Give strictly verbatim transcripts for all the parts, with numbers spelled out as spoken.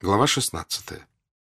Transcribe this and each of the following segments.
Глава шестнадцатая.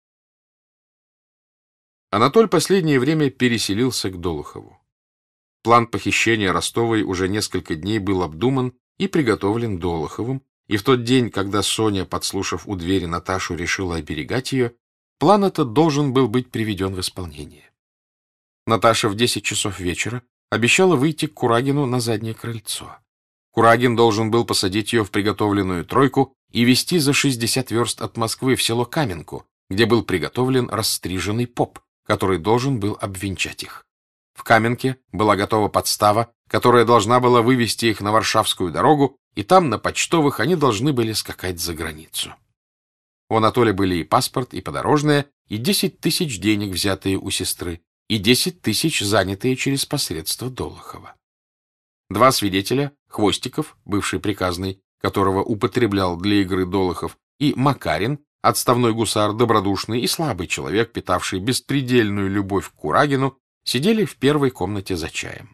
Анатоль последнее время переселился к Долохову. План похищения Ростовой уже несколько дней был обдуман и приготовлен Долоховым, и в тот день, когда Соня, подслушав у двери Наташу, решила оберегать ее, план этот должен был быть приведен в исполнение. Наташа в десять часов вечера обещала выйти к Курагину на заднее крыльцо. Курагин должен был посадить ее в приготовленную тройку и везти за шестьдесят верст от Москвы в село Каменку, где был приготовлен расстриженный поп, который должен был обвенчать их. В Каменке была готова подстава, которая должна была вывести их на Варшавскую дорогу, и там, на почтовых, они должны были скакать за границу. У Анатолия были и паспорт, и подорожное, и десять тысяч денег, взятые у сестры, и десять тысяч, занятые через посредство Долохова. Два свидетеля, Хвостиков, бывший приказный, которого употреблял для игры Долохов, и Макарин, отставной гусар, добродушный и слабый человек, питавший беспредельную любовь к Курагину, сидели в первой комнате за чаем.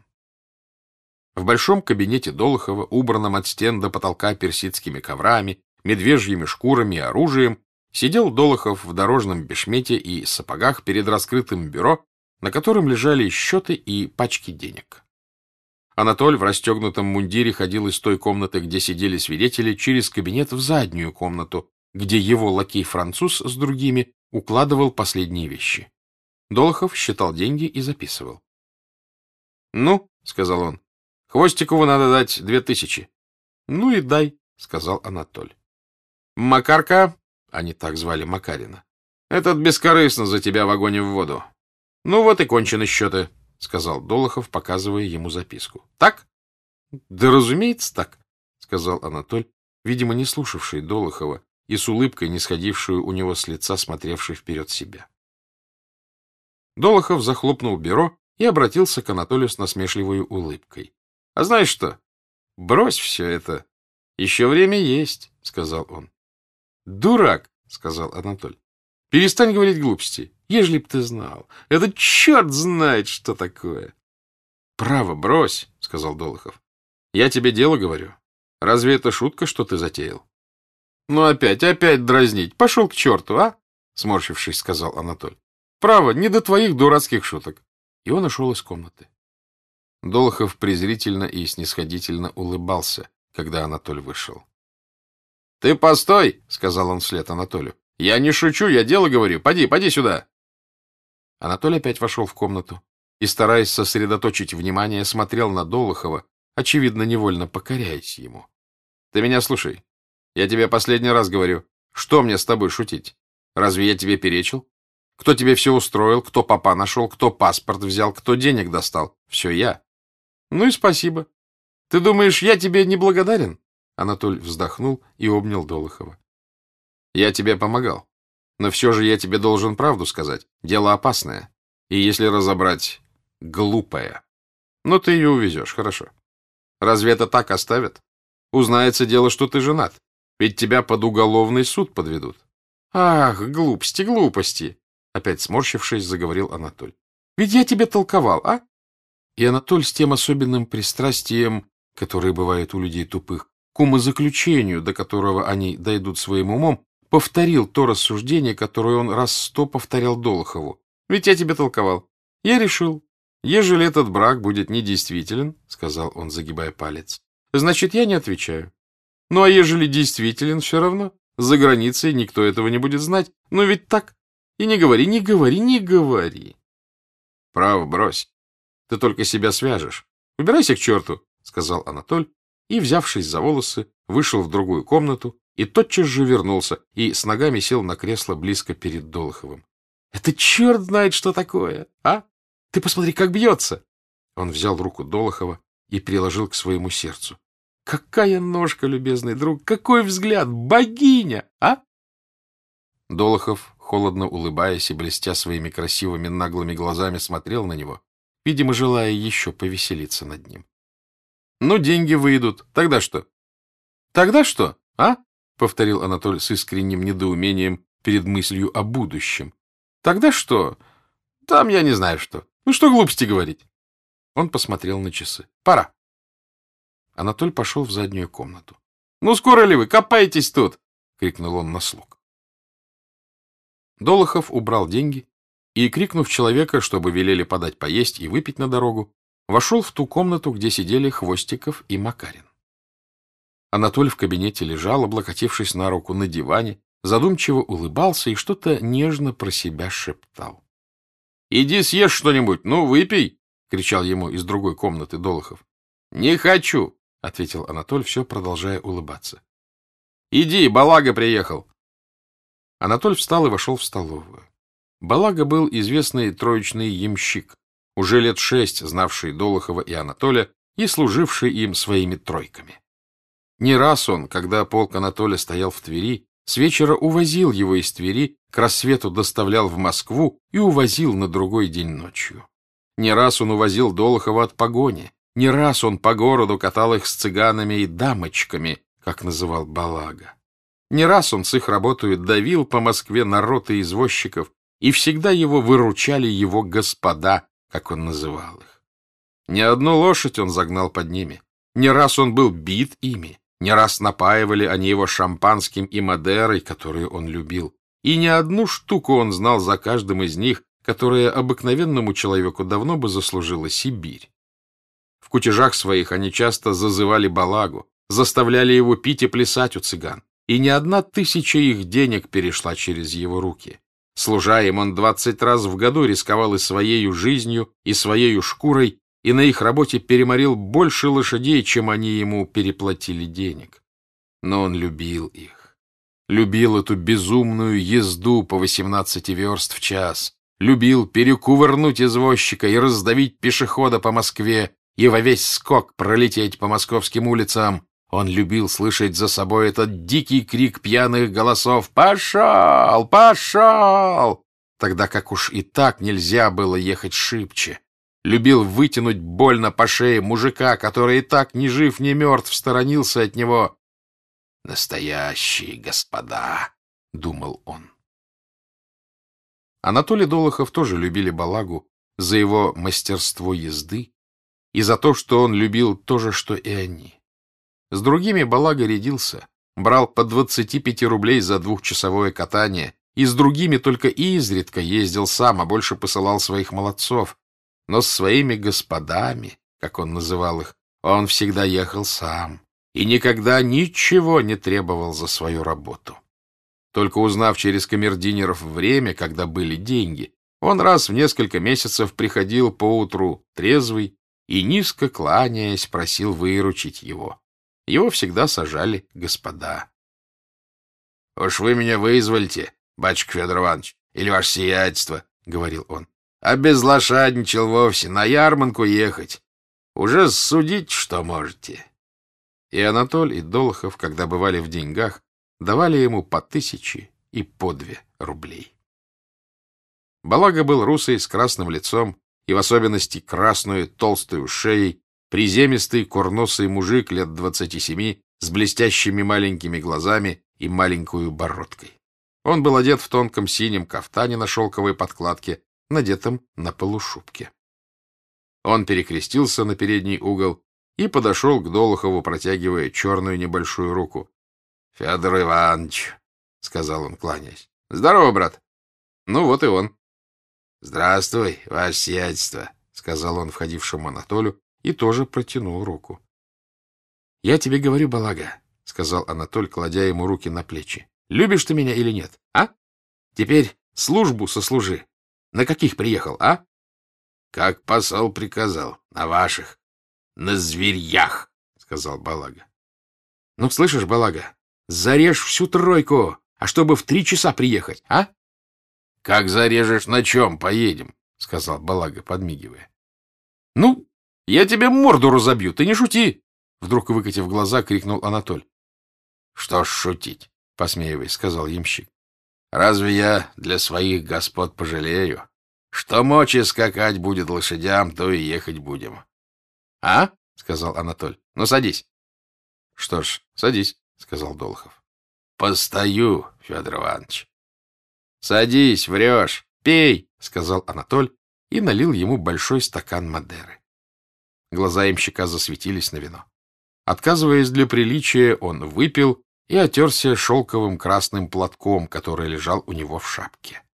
В большом кабинете Долохова, убранном от стен до потолка персидскими коврами, медвежьими шкурами и оружием, сидел Долохов в дорожном бешмете и сапогах перед раскрытым бюро, на котором лежали счеты и пачки денег. Анатоль в расстегнутом мундире ходил из той комнаты, где сидели свидетели, через кабинет в заднюю комнату, где его лакей-француз с другими укладывал последние вещи. Долохов считал деньги и записывал. — Ну, — сказал он, — Хвостикову надо дать две тысячи. — Ну и дай, — сказал Анатоль. — Макарка, они так звали Макарина, — этот бескорыстно за тебя в огонь и в воду. Ну вот и кончены счеты, — сказал Долохов, показывая ему записку. — Так? — Да, разумеется, так, — сказал Анатоль, видимо, не слушавший Долохова и с улыбкой, не сходившую у него с лица, смотревший вперед себя. Долохов захлопнул бюро и обратился к Анатолию с насмешливой улыбкой. — А знаешь что? Брось все это. Еще время есть, — сказал он. — Дурак, — сказал Анатоль. — Перестань говорить глупости. Ежели б ты знал. Этот черт знает, что такое. — Право, брось, — сказал Долохов. — Я тебе дело говорю. Разве это шутка, что ты затеял? — Ну опять, опять дразнить. Пошел к черту, а? — сморщившись, сказал Анатоль. — Право, не до твоих дурацких шуток. И он ушел из комнаты. Долохов презрительно и снисходительно улыбался, когда Анатоль вышел. — Ты постой, — сказал он вслед Анатолию. — Я не шучу, я дело говорю. Поди, поди сюда. Анатолий опять вошел в комнату и, стараясь сосредоточить внимание, смотрел на Долохова, очевидно, невольно покоряясь ему. — Ты меня слушай. Я тебе последний раз говорю. Что мне с тобой шутить? Разве я тебе перечил? Кто тебе все устроил, кто попа нашел, кто паспорт взял, кто денег достал? Все я. — Ну и спасибо. Ты думаешь, я тебе не благодарен? Анатоль вздохнул и обнял Долохова. — Я тебе помогал. Но все же я тебе должен правду сказать. Дело опасное. И если разобрать, глупое. Но ты ее увезешь, хорошо. Разве это так оставят? Узнается дело, что ты женат. Ведь тебя под уголовный суд подведут. Ах, глупости, глупости. Опять сморщившись, заговорил Анатоль. Ведь я тебе толковал, а? И Анатоль с тем особенным пристрастием, которое бывает у людей тупых, к умозаключению, до которого они дойдут своим умом, повторил то рассуждение, которое он раз сто повторял Долохову. Ведь я тебе толковал. Я решил, ежели этот брак будет недействителен, — сказал он, загибая палец, — значит, я не отвечаю. Ну, а ежели действителен, все равно. За границей никто этого не будет знать. Ну, ведь так. И не говори, не говори, не говори. Право, брось. Ты только себя свяжешь. Убирайся к черту, — сказал Анатоль, и, взявшись за волосы, вышел в другую комнату и тотчас же вернулся и с ногами сел на кресло близко перед Долоховым. — Это черт знает, что такое, а? Ты посмотри, как бьется! Он взял руку Долохова и приложил к своему сердцу. — Какая ножка, любезный друг! Какой взгляд! Богиня, а? Долохов, холодно улыбаясь и блестя своими красивыми наглыми глазами, смотрел на него, видимо, желая еще повеселиться над ним. — Ну, деньги выйдут. Тогда что? — Тогда что, а? — повторил Анатолий с искренним недоумением перед мыслью о будущем. — Тогда что? Там я не знаю что. Ну, что глупости говорить? Он посмотрел на часы. — Пора. Анатоль пошел в заднюю комнату. — Ну, скоро ли вы? Копайтесь тут! — крикнул он на слуг. Долохов убрал деньги и, крикнув человека, чтобы велели подать поесть и выпить на дорогу, вошел в ту комнату, где сидели Хвостиков и Макарин. Анатоль в кабинете лежал, облокотившись на руку на диване, задумчиво улыбался и что-то нежно про себя шептал. — Иди съешь что-нибудь, ну, выпей! — кричал ему из другой комнаты Долохов. — Не хочу! — ответил Анатоль, все продолжая улыбаться. — Иди, Балага приехал! Анатоль встал и вошел в столовую. Балага был известный троечный ямщик, уже лет шесть знавший Долохова и Анатоля и служивший им своими тройками. Не раз он, когда полк Анатоля стоял в Твери, с вечера увозил его из Твери, к рассвету доставлял в Москву и увозил на другой день ночью. Не раз он увозил Долохова от погони, не раз он по городу катал их с цыганами и дамочками, как называл Балага. Не раз он с их работой давил по Москве народ и извозчиков, и всегда его выручали его господа, как он называл их. Не одну лошадь он загнал под ними, не раз он был бит ими, не раз напаивали они его шампанским и мадерой, которую он любил, и не одну штуку он знал за каждым из них, которая обыкновенному человеку давно бы заслужила Сибирь. В кутежах своих они часто зазывали Балагу, заставляли его пить и плясать у цыган, и ни одна тысяча их денег перешла через его руки. Служа им, он двадцать раз в году рисковал и своею жизнью, и своею шкурой, и на их работе переморил больше лошадей, чем они ему переплатили денег. Но он любил их. Любил эту безумную езду по восемнадцати верст в час. Любил перекувырнуть извозчика и раздавить пешехода по Москве, и во весь скок пролететь по московским улицам. Он любил слышать за собой этот дикий крик пьяных голосов «Пошел! Пошел!», тогда как уж и так нельзя было ехать шибче. Любил вытянуть больно по шее мужика, который и так ни жив, ни мертв, сторонился от него. «Настоящие господа!» — думал он. Анатолий Долохов тоже любили Балагу за его мастерство езды и за то, что он любил то же, что и они. С другими Балага рядился, брал по двадцати пяти рублей за двухчасовое катание, и с другими только изредка ездил сам, а больше посылал своих молодцов. Но с своими господами, как он называл их, он всегда ехал сам и никогда ничего не требовал за свою работу. Только узнав через камердинеров время, когда были деньги, он раз в несколько месяцев приходил поутру трезвый и, низко кланяясь, просил выручить его. Его всегда сажали господа. — Уж вы меня вызвольте, батюшка Федор Иванович, или ваше сиятельство, — говорил он. — А без лошадничал вовсе, на ярмарку ехать. Уже судить, что можете. И Анатоль, и Долохов, когда бывали в деньгах, давали ему по тысяче и по две рублей. Балага был русый, с красным лицом, и в особенности красную толстую шеей, приземистый курносый мужик лет двадцати семи с блестящими маленькими глазами и маленькую бородкой. Он был одет в тонком синем кафтане на шелковой подкладке, надетом на полушубке. Он перекрестился на передний угол и подошел к Долохову, протягивая черную небольшую руку. — Федор Иванович, — сказал он, кланяясь. — Здорово, брат. — Ну, вот и он. — Здравствуй, ваше сиятельство, — сказал он входившему Анатолию и тоже протянул руку. — Я тебе говорю, Балага, — сказал Анатоль, кладя ему руки на плечи. — Любишь ты меня или нет, а? Теперь службу сослужи. На каких приехал, а? — Как посол приказал, на ваших. — На зверьях, — сказал Балага. — Ну, слышишь, Балага, зарежь всю тройку, а чтобы в три часа приехать, а? — Как зарежешь, на чем поедем, — сказал Балага, подмигивая. — Ну, я тебе морду разобью, ты не шути! — вдруг, выкатив глаза, крикнул Анатоль. — Что ж шутить, — посмеиваясь, сказал ямщик. — Разве я для своих господ пожалею? Что мочи скакать будет лошадям, то и ехать будем. — А? — сказал Анатоль. — Ну, садись. — Что ж, садись, — сказал Долохов. — Постою, Федор Иванович. — Садись, врешь. Пей, — сказал Анатоль и налил ему большой стакан мадеры. Глаза ямщика засветились на вино. Отказываясь для приличия, он выпил и отерся шелковым красным платком, который лежал у него в шапке.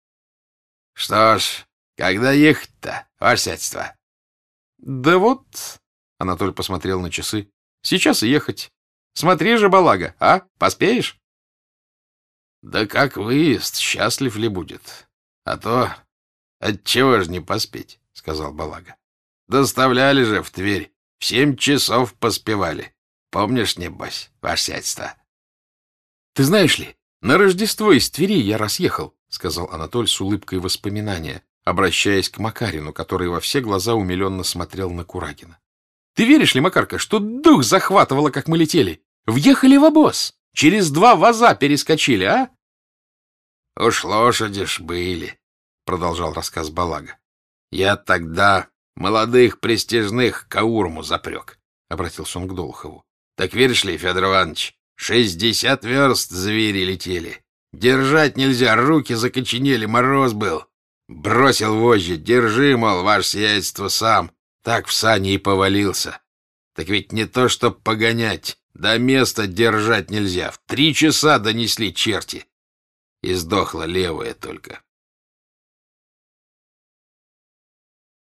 Что ж, когда ехать-то, ваше сиятельство? Да вот, Анатоль посмотрел на часы. Сейчас и ехать. Смотри же, балага, а? Поспеешь? Да как выезд, счастлив ли будет? А то отчего же не поспеть, сказал балага. Доставляли же в Тверь, в семь часов поспевали. Помнишь, небось, ваше сиятельство? Ты знаешь ли, на Рождество из Твери я раз ехал, сказал Анатоль с улыбкой воспоминания, обращаясь к Макарину, который во все глаза умиленно смотрел на Куракина. Ты веришь ли, Макарка, что дух захватывало, как мы летели? Въехали в обоз, через два ваза перескочили, а? Уж лошади ж были, продолжал рассказ балага. Я тогда молодых престижных к Аурму запрек, обратился он к Долохову. Так веришь ли, Федор Иванович, шестьдесят верст звери летели. Держать нельзя, руки закоченели, мороз был. Бросил вожжи, держи, мол, ваше сиятельство сам. Так в сани и повалился. Так ведь не то, чтоб погонять, до места держать нельзя. В три часа донесли черти. И сдохла левая только.